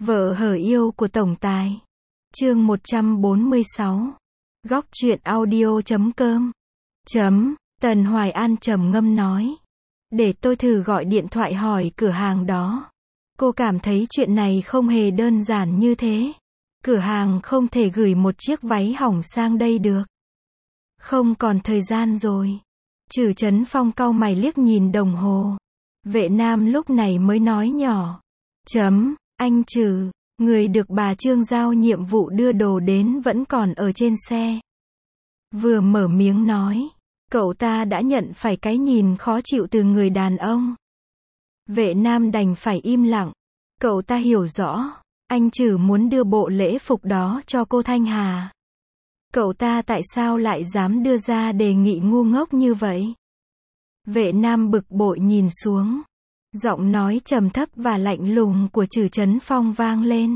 Vợ hở yêu của tổng tài. Chương 146. Góc truyện audio.com. Tần Hoài An trầm ngâm nói. Để tôi thử gọi điện thoại hỏi cửa hàng đó. Cô cảm thấy chuyện này không hề đơn giản như thế. Cửa hàng không thể gửi một chiếc váy hỏng sang đây được. Không còn thời gian rồi. Trử Chấn Phong cau mày liếc nhìn đồng hồ. Vệ Nam lúc này mới nói nhỏ. Anh Trử, người được bà Trương giao nhiệm vụ đưa đồ đến vẫn còn ở trên xe. Vừa mở miếng nói, cậu ta đã nhận phải cái nhìn khó chịu từ người đàn ông. Vệ Nam đành phải im lặng. Cậu ta hiểu rõ, anh Trử muốn đưa bộ lễ phục đó cho cô Thanh Hà. Cậu ta tại sao lại dám đưa ra đề nghị ngu ngốc như vậy? Vệ Nam bực bội nhìn xuống. Giọng nói trầm thấp và lạnh lùng của Trử Chấn Phong vang lên.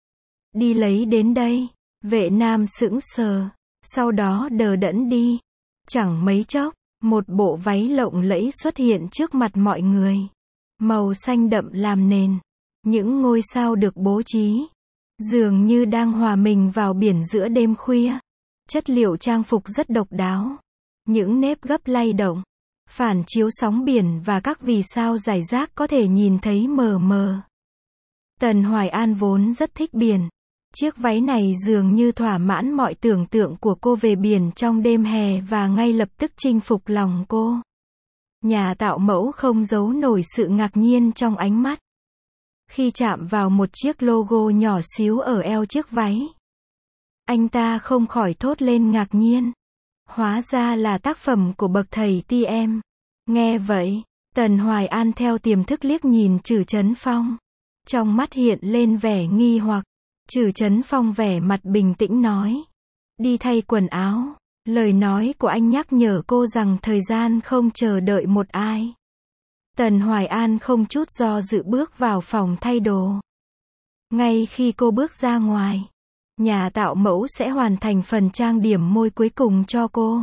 Đi lấy đến đây. Vệ Nam sững sờ, sau đó đờ đẫn đi. Chẳng mấy chốc, một bộ váy lộng lẫy xuất hiện trước mặt mọi người. Màu xanh đậm làm nền. Những ngôi sao được bố trí, dường như đang hòa mình vào biển giữa đêm khuya. Chất liệu trang phục rất độc đáo. Những nếp gấp lay động, phản chiếu sóng biển và các vì sao rải rác có thể nhìn thấy mờ mờ. Tần Hoài An vốn rất thích biển. Chiếc váy này dường như thỏa mãn mọi tưởng tượng của cô về biển trong đêm hè và ngay lập tức chinh phục lòng cô. Nhà tạo mẫu không giấu nổi sự ngạc nhiên trong ánh mắt. Khi chạm vào một chiếc logo nhỏ xíu ở eo chiếc váy, anh ta không khỏi thốt lên ngạc nhiên. Hóa ra là tác phẩm của bậc thầy TM. Nghe vậy, Tần Hoài An theo tiềm thức liếc nhìn Trử Chấn Phong. Trong mắt hiện lên vẻ nghi hoặc. Trử Chấn Phong vẻ mặt bình tĩnh nói. Đi thay quần áo. Lời nói của anh nhắc nhở cô rằng thời gian không chờ đợi một ai. Tần Hoài An không chút do dự bước vào phòng thay đồ. Ngay khi cô bước ra ngoài, nhà tạo mẫu sẽ hoàn thành phần trang điểm môi cuối cùng cho cô.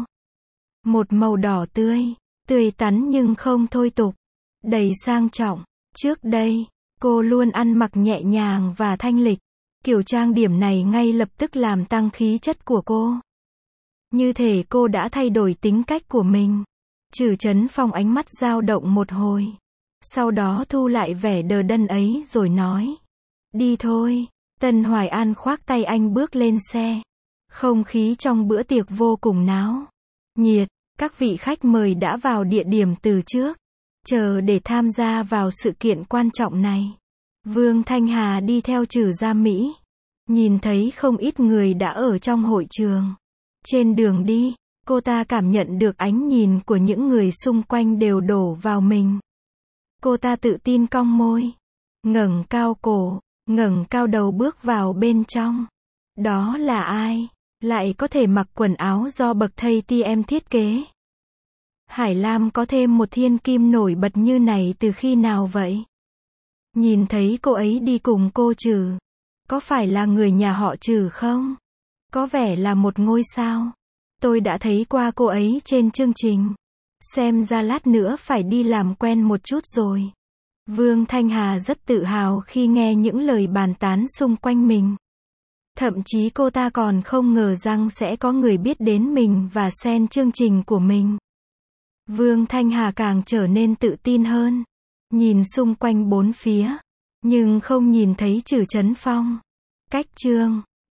Một màu đỏ tươi, tươi tắn nhưng không thôi tục, đầy sang trọng. Trước đây, cô luôn ăn mặc nhẹ nhàng và thanh lịch. Kiểu trang điểm này ngay lập tức làm tăng khí chất của cô. Như thể cô đã thay đổi tính cách của mình. Trử Chấn Phong ánh mắt dao động một hồi. Sau đó thu lại vẻ đờ đẫn ấy rồi nói. Đi thôi. Tần Hoài An khoác tay anh bước lên xe. Không khí trong bữa tiệc vô cùng náo nhiệt. Các vị khách mời đã vào địa điểm từ trước, chờ để tham gia vào sự kiện quan trọng này. Vương Thanh Hà đi theo Trử ra Mỹ. Nhìn thấy không ít người đã ở trong hội trường. Trên đường đi, cô ta cảm nhận được ánh nhìn của những người xung quanh đều đổ vào mình. Cô ta tự tin cong môi, ngẩng cao cổ, ngẩng cao đầu bước vào bên trong. Đó là ai? Lại có thể mặc quần áo do bậc thầy TM thiết kế? Hải Lam có thêm một thiên kim nổi bật như này từ khi nào vậy? Nhìn thấy cô ấy đi cùng cô Trử. Có phải là người nhà họ Trử không? Có vẻ là một ngôi sao. Tôi đã thấy qua cô ấy trên chương trình. Xem ra lát nữa phải đi làm quen một chút rồi. Vương Thanh Hà rất tự hào khi nghe những lời bàn tán xung quanh mình. Thậm chí cô ta còn không ngờ rằng sẽ có người biết đến mình và xem chương trình của mình. Vương Thanh Hà càng trở nên tự tin hơn. Nhìn xung quanh bốn phía, nhưng không nhìn thấy Trử Chấn Phong. Cách chương